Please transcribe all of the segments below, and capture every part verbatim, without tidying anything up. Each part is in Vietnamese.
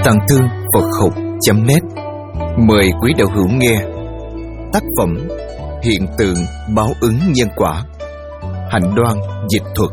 Tàng thư Phật học chấm net mời quý đạo hữu nghe tác phẩm Hiện tượng báo ứng nhân quả, Hạnh Đoan dịch thuật.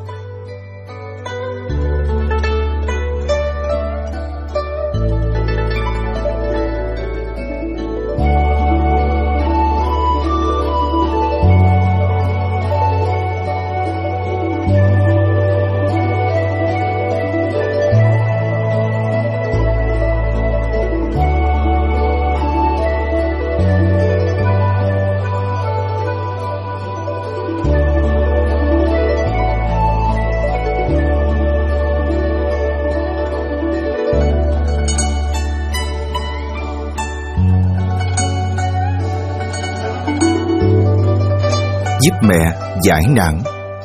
Giúp mẹ giải nạn.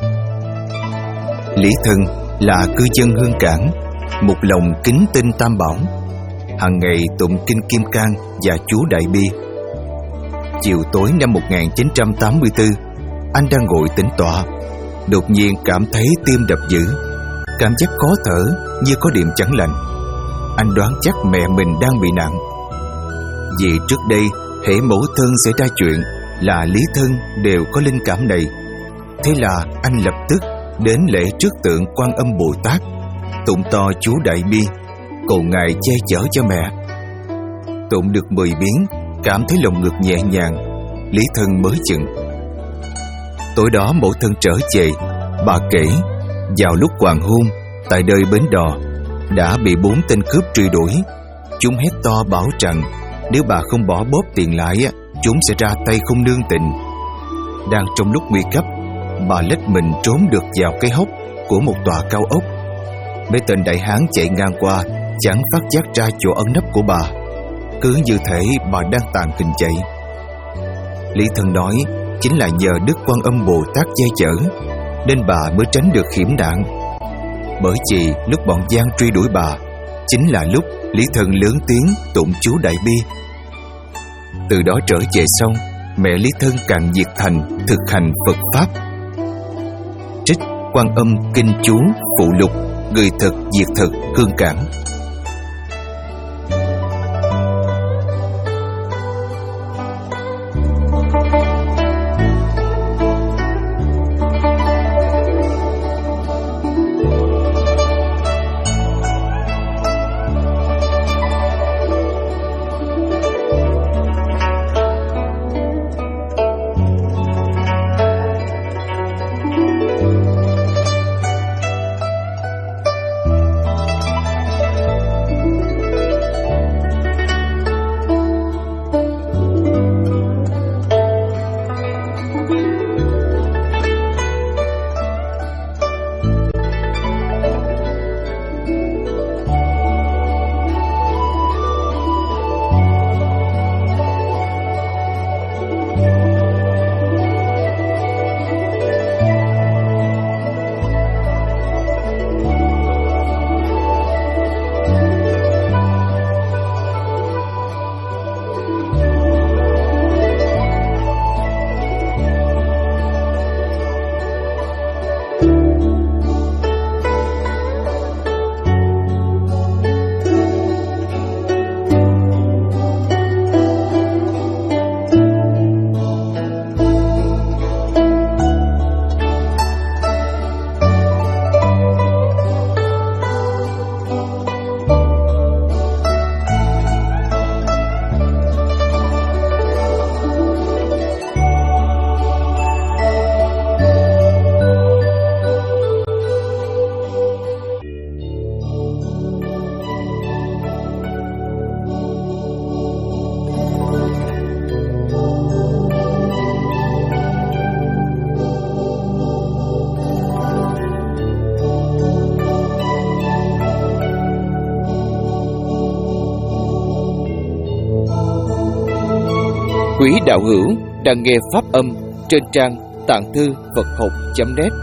Lý Thân là cư dân Hương Cảng, một lòng kính tin Tam Bảo, hàng ngày tụng kinh Kim Cang và chú Đại Bi. Chiều tối năm một nghìn chín trăm tám mươi tư, anh đang ngồi tĩnh tọa, đột nhiên cảm thấy tim đập dữ, cảm giác khó thở như có điểm chẳng lành. Anh đoán chắc mẹ mình đang bị nạn, vì trước đây hễ mẫu thân xảy ra chuyện là Lý Thân đều có linh cảm này. Thế là anh lập tức đến lễ trước tượng Quan Âm Bồ Tát, tụng to chú Đại Bi, cầu ngài che chở cho mẹ. Tụng được mười biến, cảm thấy lòng ngực nhẹ nhàng, Lý Thân mới chừng. Tối đó mẫu thân trở về, bà kể vào lúc hoàng hôn tại nơi bến đò đã bị bốn tên cướp truy đuổi. Chúng hét to bảo rằng nếu bà không bỏ bóp tiền lại, chúng sẽ ra tay không nương tình. Đang trong lúc nguy cấp, bà lết mình trốn được vào cái hốc của một tòa cao ốc. Mấy tên đại hán chạy ngang qua chẳng phát giác ra chỗ ẩn nấp của bà, cứ như thể bà đang tàn kinh chạy. Lý Thân nói chính là nhờ Đức Quan Âm Bồ Tát che chở nên bà mới tránh được hiểm nạn. Bởi vì lúc bọn gian truy đuổi bà chính là lúc Lý Thân lớn tiếng tụng chú Đại Bi. Từ đó trở về sau, mẹ Lý Thân càng nhiệt thành thực hành Phật Pháp. Trích Quan Âm Kinh Chú Phụ Lục, Người Thực Diệt Thực, Hương Cảng. Quý đạo hữu đang nghe pháp âm trên trang tạng thư Phật học chấm net.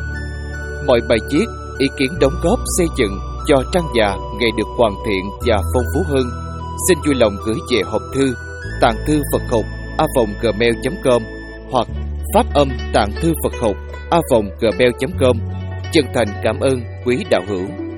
Mọi bài viết, ý kiến đóng góp xây dựng cho trang già ngày được hoàn thiện và phong phú hơn, xin vui lòng gửi về hộp thư tạng thư Phật học a vòng gmail chấm com hoặc pháp âm tạng thư Phật học a vòng gmail chấm com. Chân thành cảm ơn quý đạo hữu.